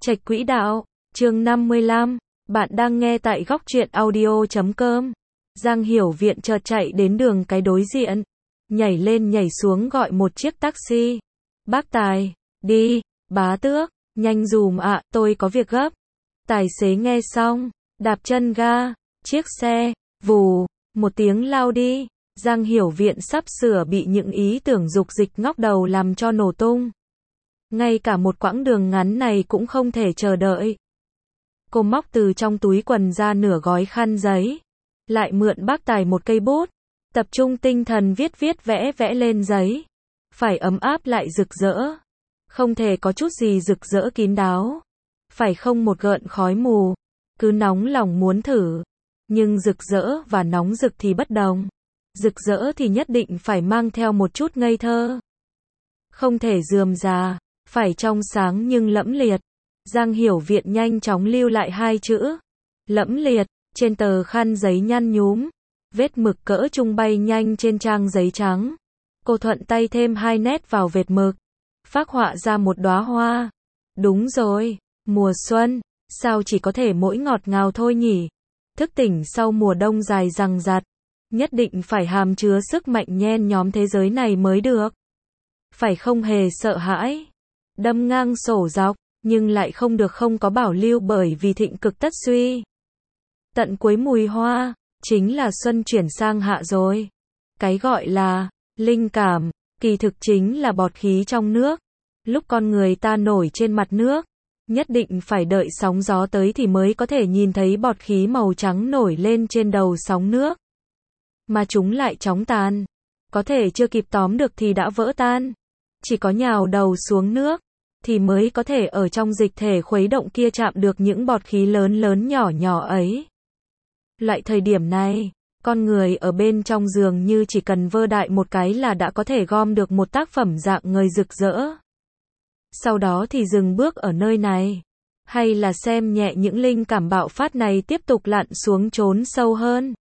Trạch Quỹ Đạo, chương 55, bạn đang nghe tại góc truyện audio.com. Giang Hiểu Viện chợt chạy đến đường cái đối diện, nhảy lên nhảy xuống gọi một chiếc taxi. Bác Tài, đi, bá tước, nhanh dùm ạ, tôi có việc gấp. Tài xế nghe xong, đạp chân ga, chiếc xe, vù, một tiếng lao đi. Giang Hiểu Viện sắp sửa bị những ý tưởng dục dịch ngóc đầu làm cho nổ tung. Ngay cả một quãng đường ngắn này cũng không thể chờ đợi. Cô móc từ trong túi quần ra nửa gói khăn giấy, lại mượn bác Tài một cây bút, tập trung tinh thần viết vẽ lên giấy. Phải ấm áp lại rực rỡ. Không thể có chút gì rực rỡ kín đáo. Phải không một gợn khói mù. Cứ nóng lòng muốn thử. Nhưng rực rỡ và nóng rực thì bất đồng. Rực rỡ thì nhất định phải mang theo một chút ngây thơ. Không thể rườm rà, phải trong sáng nhưng lẫm liệt. Giang Hiểu Viện nhanh chóng lưu lại hai chữ lẫm liệt trên tờ khăn giấy nhăn nhúm. Vết mực cỡ trung bay nhanh trên trang giấy trắng. Cô thuận tay thêm hai nét vào vệt mực, phác họa ra một đóa hoa. Đúng rồi, mùa xuân, sao chỉ có thể mỗi ngọt ngào thôi nhỉ? Thức tỉnh sau mùa đông dài dằng dặc, nhất định phải hàm chứa sức mạnh nhen nhóm thế giới này mới được. Phải không hề sợ hãi, đâm ngang sổ dọc, nhưng lại không được không có bảo lưu bởi vì thịnh cực tất suy. Tận cuối mùi hoa, chính là xuân chuyển sang hạ rồi. Cái gọi là linh cảm, kỳ thực chính là bọt khí trong nước. Lúc con người ta nổi trên mặt nước, nhất định phải đợi sóng gió tới thì mới có thể nhìn thấy bọt khí màu trắng nổi lên trên đầu sóng nước. Mà chúng lại chóng tan. Có thể chưa kịp tóm được thì đã vỡ tan. Chỉ có nhào đầu xuống nước, thì mới có thể ở trong dịch thể khuấy động kia chạm được những bọt khí lớn nhỏ ấy. Loại thời điểm này, con người ở bên trong dường như chỉ cần vơ đại một cái là đã có thể gom được một tác phẩm dạng ngời rực rỡ. Sau đó thì dừng bước ở nơi này, hay là xem nhẹ những linh cảm bạo phát này tiếp tục lặn xuống chốn sâu hơn,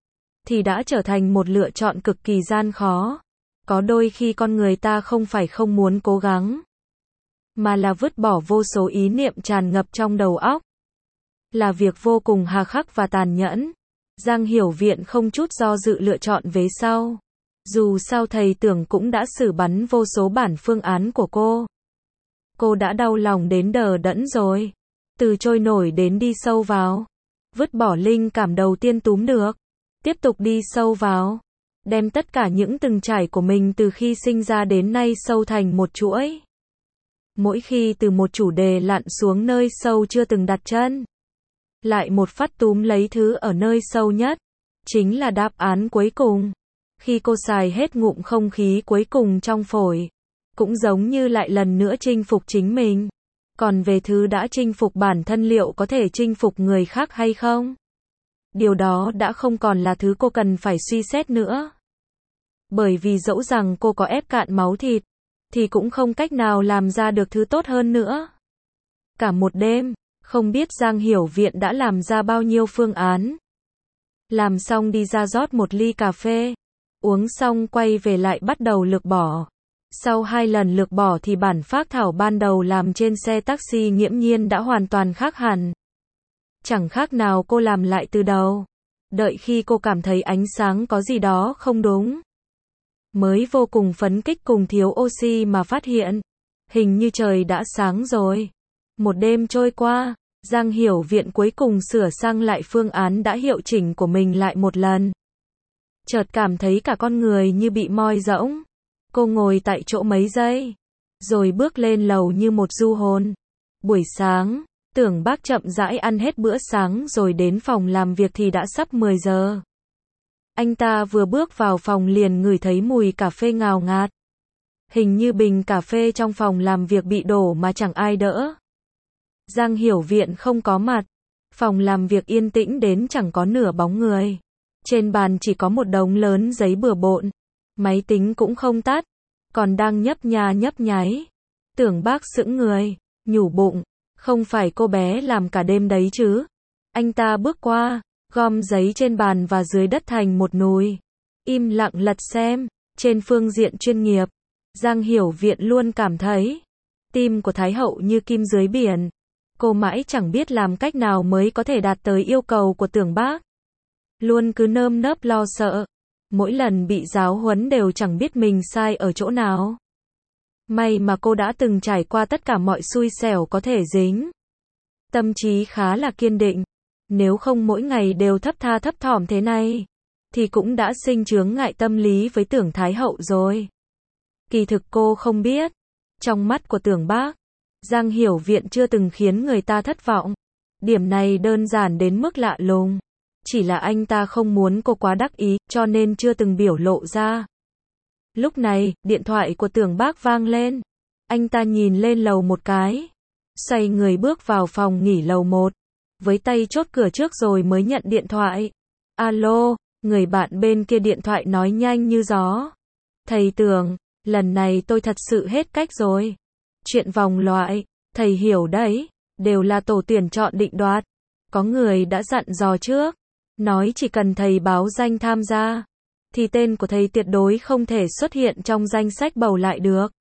thì đã trở thành một lựa chọn cực kỳ gian khó. Có đôi khi con người ta không phải không muốn cố gắng, mà là vứt bỏ vô số ý niệm tràn ngập trong đầu óc. Là việc vô cùng hà khắc và tàn nhẫn. Giang Hiểu Viện không chút do dự lựa chọn vế sau. Dù sao thầy tưởng cũng đã xử bắn vô số bản phương án của cô. Cô đã đau lòng đến đờ đẫn rồi. Từ trôi nổi đến đi sâu vào. Vứt bỏ linh cảm đầu tiên túm được. Tiếp tục đi sâu vào. Đem tất cả những từng trải của mình từ khi sinh ra đến nay sâu thành một chuỗi. Mỗi khi từ một chủ đề lặn xuống nơi sâu chưa từng đặt chân, lại một phát túm lấy thứ ở nơi sâu nhất, chính là đáp án cuối cùng. Khi cô xài hết ngụm không khí cuối cùng trong phổi, cũng giống như lại lần nữa chinh phục chính mình. Còn về thứ đã chinh phục bản thân liệu có thể chinh phục người khác hay không? Điều đó đã không còn là thứ cô cần phải suy xét nữa. Bởi vì dẫu rằng cô có ép cạn máu thịt, thì cũng không cách nào làm ra được thứ tốt hơn nữa. Cả một đêm, không biết Giang Hiểu Viện đã làm ra bao nhiêu phương án. Làm xong đi ra rót một ly cà phê. Uống xong quay về lại bắt đầu lược bỏ. Sau 2 lần lược bỏ thì bản phác thảo ban đầu làm trên xe taxi nghiễm nhiên đã hoàn toàn khác hẳn. Chẳng khác nào cô làm lại từ đầu. Đợi khi cô cảm thấy ánh sáng có gì đó không đúng, mới vô cùng phấn kích cùng thiếu oxy mà phát hiện, hình như trời đã sáng rồi. Một đêm trôi qua, Giang Hiểu Viện cuối cùng sửa sang lại phương án đã hiệu chỉnh của mình lại một lần. Chợt cảm thấy cả con người như bị moi rỗng. Cô ngồi tại chỗ mấy giây, rồi bước lên lầu như một du hồn. Buổi sáng, tưởng bác chậm rãi ăn hết bữa sáng rồi đến phòng làm việc thì đã sắp 10 giờ. Anh ta vừa bước vào phòng liền ngửi thấy mùi cà phê ngào ngạt. Hình như bình cà phê trong phòng làm việc bị đổ mà chẳng ai đỡ. Giang Hiểu Viện không có mặt. Phòng làm việc yên tĩnh đến chẳng có nửa bóng người. Trên bàn chỉ có một đống lớn giấy bừa bộn. Máy tính cũng không tắt, còn đang nhấp nháy. Tưởng bác sững người, nhủ bụng, không phải cô bé làm cả đêm đấy chứ. Anh ta bước qua, gom giấy trên bàn và dưới đất thành một nùi. Im lặng lật xem. Trên phương diện chuyên nghiệp, Giang Hiểu Viện luôn cảm thấy tim của Thái Hậu như kim dưới biển. Cô mãi chẳng biết làm cách nào mới có thể đạt tới yêu cầu của Tưởng Bác. Luôn cứ nơm nớp lo sợ. Mỗi lần bị giáo huấn đều chẳng biết mình sai ở chỗ nào. May mà cô đã từng trải qua tất cả mọi xui xẻo có thể dính. Tâm trí khá là kiên định. Nếu không mỗi ngày đều thấp tha thấp thỏm thế này, thì cũng đã sinh chướng ngại tâm lý với Tưởng Thái Hậu rồi. Kỳ thực cô không biết. Trong mắt của Tưởng Bác, Giang Hiểu Viện chưa từng khiến người ta thất vọng. Điểm này đơn giản đến mức lạ lùng. Chỉ là anh ta không muốn cô quá đắc ý, cho nên chưa từng biểu lộ ra. Lúc này, điện thoại của Tưởng Bác vang lên. Anh ta nhìn lên lầu một cái. Xoay người bước vào phòng nghỉ lầu 1. Với tay chốt cửa trước rồi mới nhận điện thoại. Alo, người bạn bên kia điện thoại nói nhanh như gió. Thầy Tưởng, lần này tôi thật sự hết cách rồi. Chuyện vòng loại, thầy hiểu đấy, đều là tổ tuyển chọn định đoạt. Có người đã dặn dò trước, nói chỉ cần thầy báo danh tham gia, thì tên của thầy tuyệt đối không thể xuất hiện trong danh sách bầu lại được.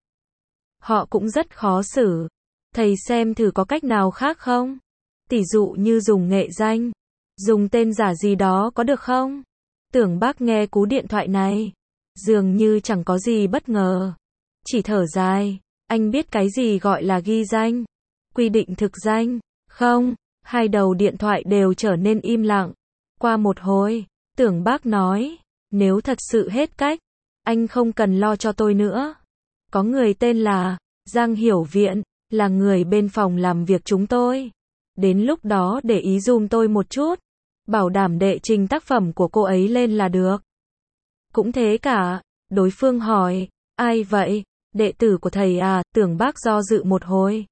Họ cũng rất khó xử. Thầy xem thử có cách nào khác không? Tỷ dụ như dùng nghệ danh, dùng tên giả gì đó có được không? Tưởng Bác nghe cú điện thoại này, dường như chẳng có gì bất ngờ. Chỉ thở dài, anh biết cái gì gọi là ghi danh, quy định thực danh, không? Hai đầu điện thoại đều trở nên im lặng. Qua một hồi, Tưởng Bác nói, nếu thật sự hết cách, anh không cần lo cho tôi nữa. Có người tên là Giang Hiểu Viện, là người bên phòng làm việc chúng tôi. Đến lúc đó để ý giùm tôi một chút, bảo đảm đệ trình tác phẩm của cô ấy lên là được. Cũng thế cả, đối phương hỏi, ai vậy? Đệ tử của thầy à? Tưởng Bác do dự một hồi.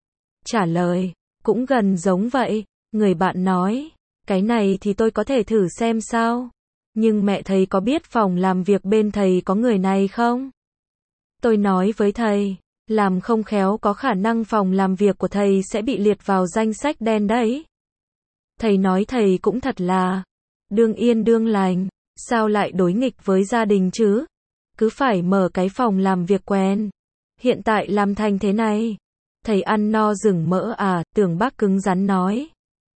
Trả lời, cũng gần giống vậy. Người bạn nói, cái này thì tôi có thể thử xem sao. Nhưng mẹ thầy có biết phòng làm việc bên thầy có người này không? Tôi nói với thầy, làm không khéo có khả năng phòng làm việc của thầy sẽ bị liệt vào danh sách đen đấy. Thầy nói thầy cũng thật là đương yên đương lành, sao lại đối nghịch với gia đình chứ? Cứ phải mở cái phòng làm việc quen. Hiện tại làm thành thế này. Thầy ăn no rừng mỡ à? Tưởng Bác cứng rắn nói.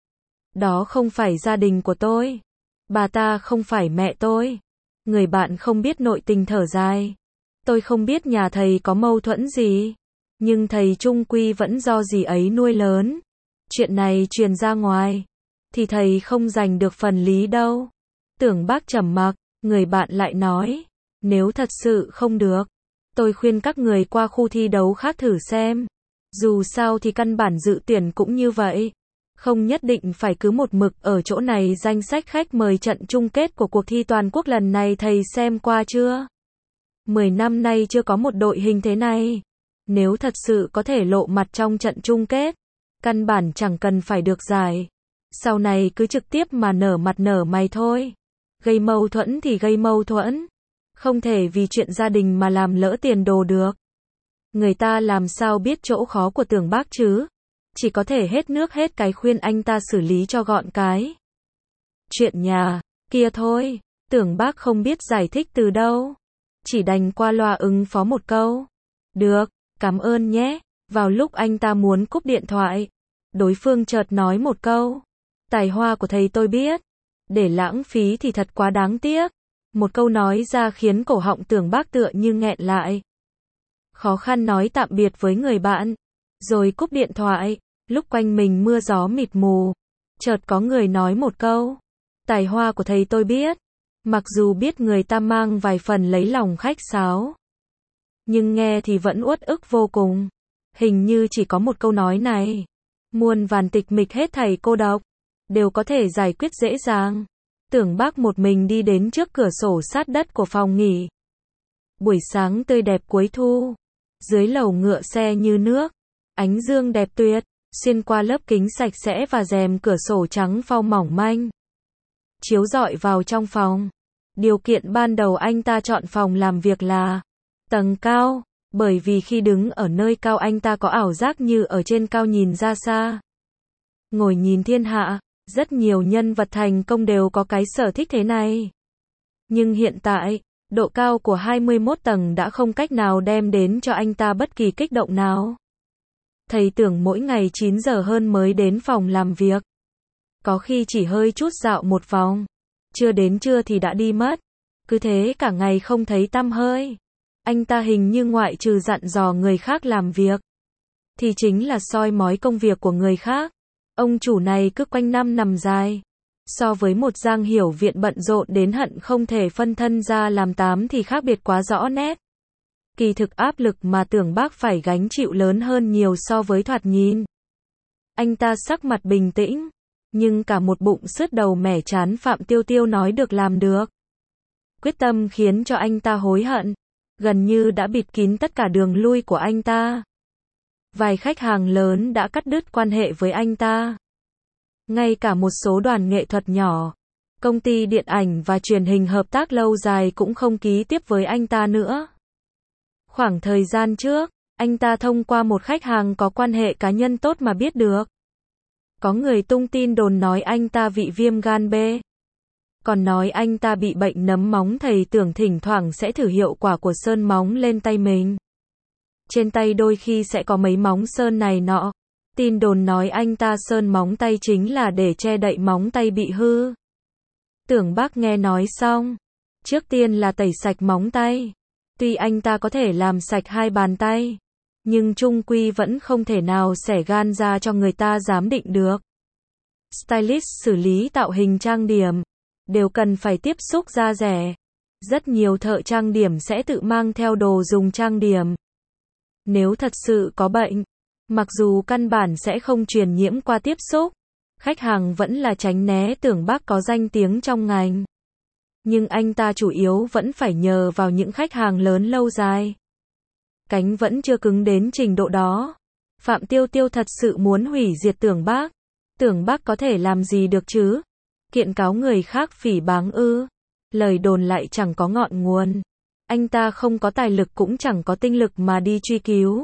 Đó không phải gia đình của tôi. Bà ta không phải mẹ tôi. Người bạn không biết nội tình thở dài. Tôi không biết nhà thầy có mâu thuẫn gì. Nhưng thầy trung quy vẫn do dì ấy nuôi lớn. Chuyện này truyền ra ngoài, thì thầy không giành được phần lý đâu. Tưởng Bác trầm mặc, người bạn lại nói. Nếu thật sự không được, tôi khuyên các người qua khu thi đấu khác thử xem. Dù sao thì căn bản dự tuyển cũng như vậy. Không nhất định phải cứ một mực ở chỗ này. Danh sách khách mời trận chung kết của cuộc thi toàn quốc lần này thầy xem qua chưa? 10 năm nay chưa có một đội hình thế này. Nếu thật sự có thể lộ mặt trong trận chung kết, căn bản chẳng cần phải được giải. Sau này cứ trực tiếp mà nở mặt nở mày thôi. Gây mâu thuẫn thì gây mâu thuẫn. Không thể vì chuyện gia đình mà làm lỡ tiền đồ được. Người ta làm sao biết chỗ khó của Tưởng Bác chứ? Chỉ có thể hết nước hết cái khuyên anh ta xử lý cho gọn cái. Chuyện nhà kia thôi, Tưởng Bác không biết giải thích từ đâu. Chỉ đành qua loa ứng phó một câu. Được, cảm ơn nhé. Vào lúc anh ta muốn cúp điện thoại, đối phương chợt nói một câu. Tài hoa của thầy tôi biết. Để lãng phí thì thật quá đáng tiếc. Một câu nói ra khiến cổ họng Tưởng Bác tựa như nghẹn lại. Khó khăn nói tạm biệt với người bạn, rồi cúp điện thoại. Lúc quanh mình mưa gió mịt mù, chợt có người nói một câu. Tài hoa của thầy tôi biết. Mặc dù biết người ta mang vài phần lấy lòng khách sáo, nhưng nghe thì vẫn uất ức vô cùng. Hình như chỉ có một câu nói này, muôn vàn tịch mịch hết thảy cô độc, đều có thể giải quyết dễ dàng. Tưởng Bác một mình đi đến trước cửa sổ sát đất của phòng nghỉ. Buổi sáng tươi đẹp cuối thu, dưới lầu ngựa xe như nước, ánh dương đẹp tuyệt, xuyên qua lớp kính sạch sẽ và rèm cửa sổ trắng phau mỏng manh, chiếu rọi vào trong phòng. Điều kiện ban đầu anh ta chọn phòng làm việc là tầng cao, bởi vì khi đứng ở nơi cao anh ta có ảo giác như ở trên cao nhìn ra xa. Ngồi nhìn thiên hạ, rất nhiều nhân vật thành công đều có cái sở thích thế này. Nhưng hiện tại, độ cao của 21 tầng đã không cách nào đem đến cho anh ta bất kỳ kích động nào. Thầy Tưởng mỗi ngày 9 giờ hơn mới đến phòng làm việc. Có khi chỉ hơi chút dạo một vòng. Chưa đến trưa thì đã đi mất. Cứ thế cả ngày không thấy tăm hơi. Anh ta hình như ngoại trừ dặn dò người khác làm việc, thì chính là soi mói công việc của người khác. Ông chủ này cứ quanh năm nằm dài. So với một Giang Hiểu Viện bận rộn đến hận không thể phân thân ra làm tám thì khác biệt quá rõ nét. Kỳ thực áp lực mà Tưởng Bác phải gánh chịu lớn hơn nhiều so với thoạt nhìn. Anh ta sắc mặt bình tĩnh, nhưng cả một bụng sứt đầu mẻ chán. Phạm Tiêu Tiêu nói được làm được. Quyết tâm khiến cho anh ta hối hận. Gần như đã bịt kín tất cả đường lui của anh ta. Vài khách hàng lớn đã cắt đứt quan hệ với anh ta. Ngay cả một số đoàn nghệ thuật nhỏ, công ty điện ảnh và truyền hình hợp tác lâu dài cũng không ký tiếp với anh ta nữa. Khoảng thời gian trước, anh ta thông qua một khách hàng có quan hệ cá nhân tốt mà biết được. Có người tung tin đồn nói anh ta bị viêm gan B. Còn nói anh ta bị bệnh nấm móng. Thầy Tưởng thỉnh thoảng sẽ thử hiệu quả của sơn móng lên tay mình. Trên tay đôi khi sẽ có mấy móng sơn này nọ. Tin đồn nói anh ta sơn móng tay chính là để che đậy móng tay bị hư. Tưởng Bác nghe nói xong, trước tiên là tẩy sạch móng tay. Tuy anh ta có thể làm sạch hai bàn tay, nhưng chung quy vẫn không thể nào xẻ gan ra cho người ta giám định được. Stylist xử lý tạo hình trang điểm đều cần phải tiếp xúc da rẻ. Rất nhiều thợ trang điểm sẽ tự mang theo đồ dùng trang điểm. Nếu thật sự có bệnh, mặc dù căn bản sẽ không truyền nhiễm qua tiếp xúc, khách hàng vẫn là tránh né. Tưởng Bác có danh tiếng trong ngành, nhưng anh ta chủ yếu vẫn phải nhờ vào những khách hàng lớn lâu dài. Cánh vẫn chưa cứng đến trình độ đó. Phạm Tiêu Tiêu thật sự muốn hủy diệt Tưởng Bác. Tưởng Bác có thể làm gì được chứ? Kiện cáo người khác phỉ báng ư? Lời đồn lại chẳng có ngọn nguồn. Anh ta không có tài lực cũng chẳng có tinh lực mà đi truy cứu.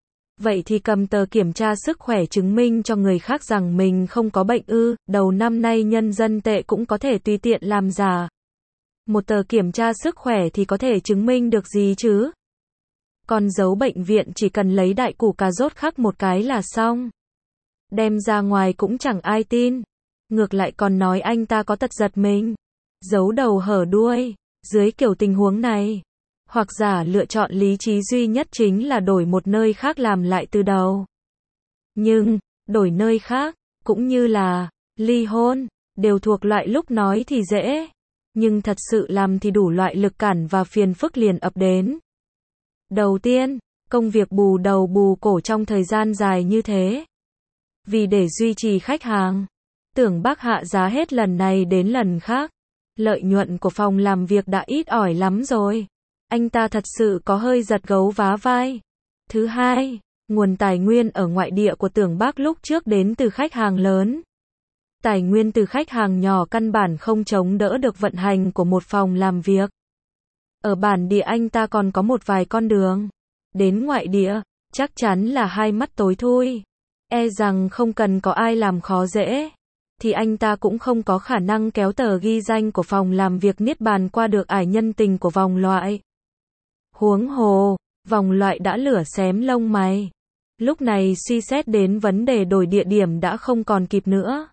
Vậy thì cầm tờ kiểm tra sức khỏe chứng minh cho người khác rằng mình không có bệnh ư? Đầu năm nay nhân dân tệ cũng có thể tùy tiện làm giả. Một tờ kiểm tra sức khỏe thì có thể chứng minh được gì chứ? Con dấu bệnh viện chỉ cần lấy đại củ cà rốt khắc một cái là xong. Đem ra ngoài cũng chẳng ai tin. Ngược lại còn nói anh ta có tật giật mình, giấu đầu hở đuôi. Dưới kiểu tình huống này, hoặc giả lựa chọn lý trí duy nhất chính là đổi một nơi khác làm lại từ đầu. Nhưng, đổi nơi khác, cũng như là ly hôn, đều thuộc loại lúc nói thì dễ, nhưng thật sự làm thì đủ loại lực cản và phiền phức liền ập đến. Đầu tiên, công việc bù đầu bù cổ trong thời gian dài như thế. Vì để duy trì khách hàng, Tưởng Bác hạ giá hết lần này đến lần khác. Lợi nhuận của phòng làm việc đã ít ỏi lắm rồi. Anh ta thật sự có hơi giật gấu vá vai. Thứ hai, nguồn tài nguyên ở ngoại địa của Tưởng Bác lúc trước đến từ khách hàng lớn. Tài nguyên từ khách hàng nhỏ căn bản không chống đỡ được vận hành của một phòng làm việc. Ở bản địa anh ta còn có một vài con đường. Đến ngoại địa, chắc chắn là hai mắt tối thui. E rằng không cần có ai làm khó dễ, thì anh ta cũng không có khả năng kéo tờ ghi danh của phòng làm việc Niết Bàn qua được ải nhân tình của vòng loại. Huống hồ, vòng loại đã lửa xém lông mày. Lúc này suy xét đến vấn đề đổi địa điểm đã không còn kịp nữa.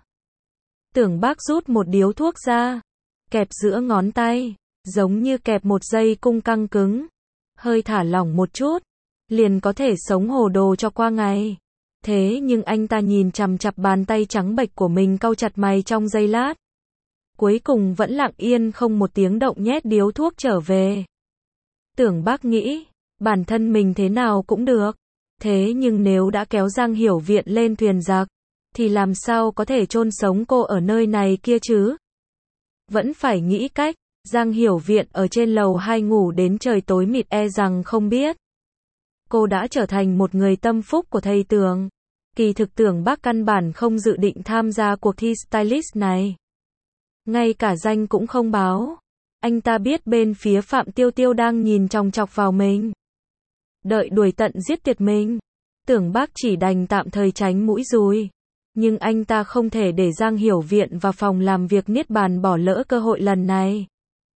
Tưởng Bác rút một điếu thuốc ra, kẹp giữa ngón tay, giống như kẹp một dây cung căng cứng. Hơi thả lỏng một chút, liền có thể sống hồ đồ cho qua ngày. Thế nhưng anh ta nhìn chằm chằm bàn tay trắng bệch của mình cau chặt mày trong giây lát. Cuối cùng vẫn lặng yên không một tiếng động nhét điếu thuốc trở về. Tưởng Bác nghĩ, bản thân mình thế nào cũng được. Thế nhưng nếu đã kéo Giang Hiểu Viện lên thuyền giặc, thì làm sao có thể chôn sống cô ở nơi này kia chứ? Vẫn phải nghĩ cách. Giang Hiểu Viện ở trên lầu 2 ngủ đến trời tối mịt e rằng không biết. Cô đã trở thành một người tâm phúc của thầy Tưởng. Kỳ thực Tưởng Bác căn bản không dự định tham gia cuộc thi stylist này. Ngay cả danh cũng không báo. Anh ta biết bên phía Phạm Tiêu Tiêu đang nhìn chòng chọc vào mình. Đợi đuổi tận giết tuyệt mình. Tưởng Bác chỉ đành tạm thời tránh mũi dùi. Nhưng anh ta không thể để Giang Hiểu Viện và phòng làm việc Niết Bàn bỏ lỡ cơ hội lần này.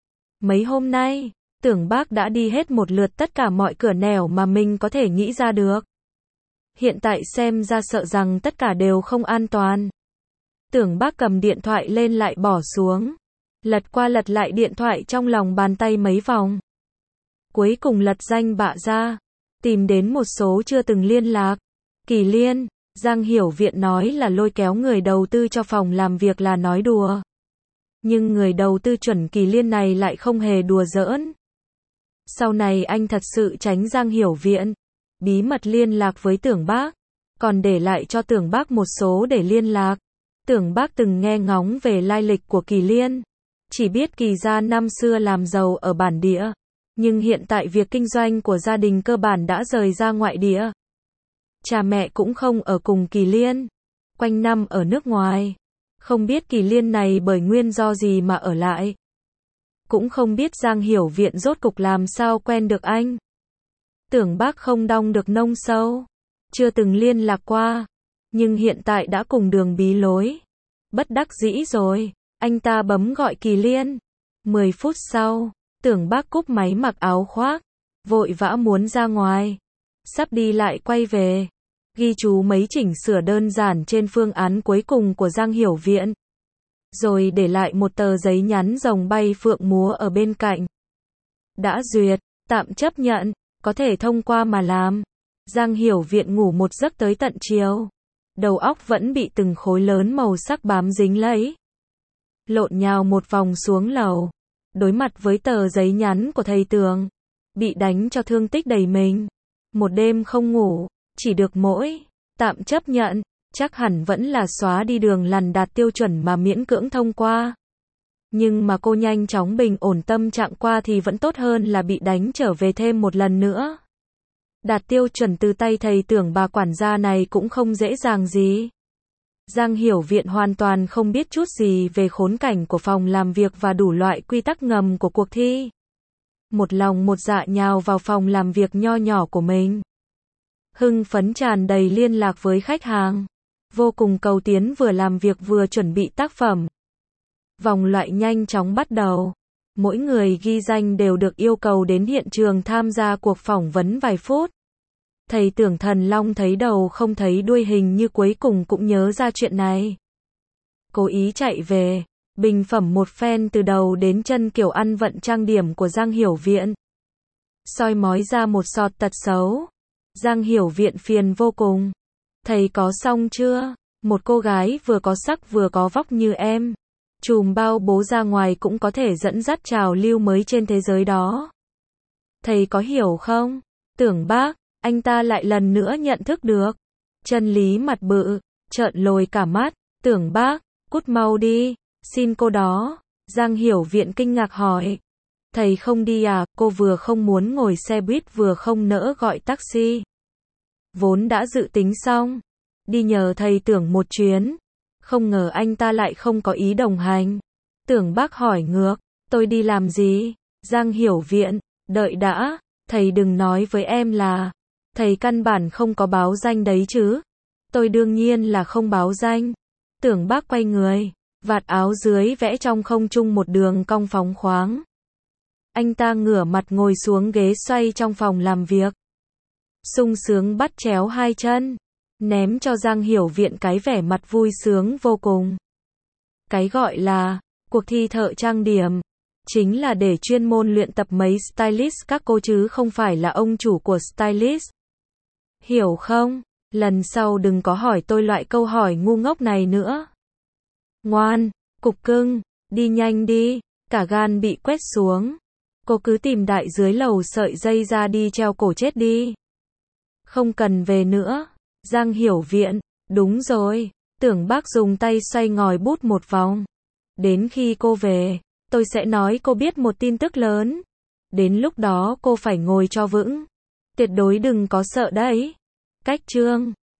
Mấy hôm nay, Tưởng Bác đã đi hết một lượt tất cả mọi cửa nẻo mà mình có thể nghĩ ra được. Hiện tại xem ra sợ rằng tất cả đều không an toàn. Tưởng Bác cầm điện thoại lên lại bỏ xuống. Lật qua lật lại điện thoại trong lòng bàn tay mấy vòng. Cuối cùng lật danh bạ ra. Tìm đến một số chưa từng liên lạc. Kỳ Liên, Giang Hiểu Viện nói là lôi kéo người đầu tư cho phòng làm việc là nói đùa. Nhưng người đầu tư chuẩn Kỳ Liên này lại không hề đùa giỡn. Sau này anh thật sự tránh Giang Hiểu Viện. Bí mật liên lạc với Tưởng Bác. Còn để lại cho Tưởng Bác một số để liên lạc. Tưởng Bác từng nghe ngóng về lai lịch của Kỳ Liên. Chỉ biết Kỳ gia năm xưa làm giàu ở bản địa. Nhưng hiện tại việc kinh doanh của gia đình cơ bản đã rời ra ngoại địa. Cha mẹ cũng không ở cùng Kỳ Liên. Quanh năm ở nước ngoài. Không biết Kỳ Liên này bởi nguyên do gì mà ở lại. Cũng không biết Giang Hiểu Viện rốt cục làm sao quen được anh. Tưởng Bác không đong được nông sâu. Chưa từng liên lạc qua. Nhưng hiện tại đã cùng đường bí lối. Bất đắc dĩ rồi. Anh ta bấm gọi Kỳ Liên. 10 phút sau, Tưởng Bác cúp máy mặc áo khoác. Vội vã muốn ra ngoài. Sắp đi lại quay về. Ghi chú mấy chỉnh sửa đơn giản trên phương án cuối cùng của Giang Hiểu Viện. Rồi để lại một tờ giấy nhắn rồng bay phượng múa ở bên cạnh. Đã duyệt, tạm chấp nhận, có thể thông qua mà làm. Giang Hiểu Viện ngủ một giấc tới tận chiều. Đầu óc vẫn bị từng khối lớn màu sắc bám dính lấy. Lộn nhào một vòng xuống lầu. Đối mặt với tờ giấy nhắn của thầy Tường. Bị đánh cho thương tích đầy mình. Một đêm không ngủ, chỉ được mỗi tạm chấp nhận, chắc hẳn vẫn là xóa đi đường lằn đạt tiêu chuẩn mà miễn cưỡng thông qua. Nhưng mà cô nhanh chóng bình ổn tâm trạng qua thì vẫn tốt hơn là bị đánh trở về thêm một lần nữa. Đạt tiêu chuẩn từ tay thầy Tưởng bà quản gia này cũng không dễ dàng gì. Giang Hiểu Viện hoàn toàn không biết chút gì về khốn cảnh của phòng làm việc và đủ loại quy tắc ngầm của cuộc thi. Một lòng một dạ nhào vào phòng làm việc nho nhỏ của mình. Hưng phấn tràn đầy liên lạc với khách hàng. Vô cùng cầu tiến vừa làm việc vừa chuẩn bị tác phẩm. Vòng loại nhanh chóng bắt đầu. Mỗi người ghi danh đều được yêu cầu đến hiện trường tham gia cuộc phỏng vấn vài phút. Thầy Tưởng Thần Long thấy đầu không thấy đuôi, hình như cuối cùng cũng nhớ ra chuyện này. Cố ý chạy về, bình phẩm một phen từ đầu đến chân kiểu ăn vận trang điểm của Giang Hiểu Viện. Soi mói ra một sọt tật xấu. Giang Hiểu Viện phiền vô cùng. Thầy có xong chưa? Một cô gái vừa có sắc vừa có vóc như em. Chùm bao bố ra ngoài cũng có thể dẫn dắt trào lưu mới trên thế giới đó. Thầy có hiểu không? Tưởng Bác, anh ta lại lần nữa nhận thức được. Chân lý mặt bự, trợn lồi cả mắt. Tưởng Bác, cút mau đi, xin cô đó. Giang Hiểu Viện kinh ngạc hỏi. Thầy không đi à? Cô vừa không muốn ngồi xe buýt vừa không nỡ gọi taxi. Vốn đã dự tính xong. Đi nhờ thầy Tưởng một chuyến. Không ngờ anh ta lại không có ý đồng hành. Tưởng Bác hỏi ngược. Tôi đi làm gì? Giang Hiểu Viện, đợi đã. Thầy đừng nói với em là. Thầy căn bản không có báo danh đấy chứ. Tôi đương nhiên là không báo danh. Tưởng Bác quay người. Vạt áo dưới vẽ trong không trung một đường cong phóng khoáng. Anh ta ngửa mặt ngồi xuống ghế xoay trong phòng làm việc. Sung sướng bắt chéo hai chân. Ném cho Giang Hiểu Viện cái vẻ mặt vui sướng vô cùng. Cái gọi là cuộc thi thợ trang điểm chính là để chuyên môn luyện tập mấy stylist các cô chứ không phải là ông chủ của stylist. Hiểu không? Lần sau đừng có hỏi tôi loại câu hỏi ngu ngốc này nữa. Ngoan, cục cưng, đi nhanh đi. Cả gan bị quét xuống. Cô cứ tìm đại dưới lầu sợi dây ra đi treo cổ chết đi. Không cần về nữa. Giang Hiểu Viện, đúng rồi. Tưởng Bác dùng tay xoay ngòi bút một vòng. Đến khi cô về, tôi sẽ nói cô biết một tin tức lớn. Đến lúc đó cô phải ngồi cho vững. Tuyệt đối đừng có sợ đấy. Cách chương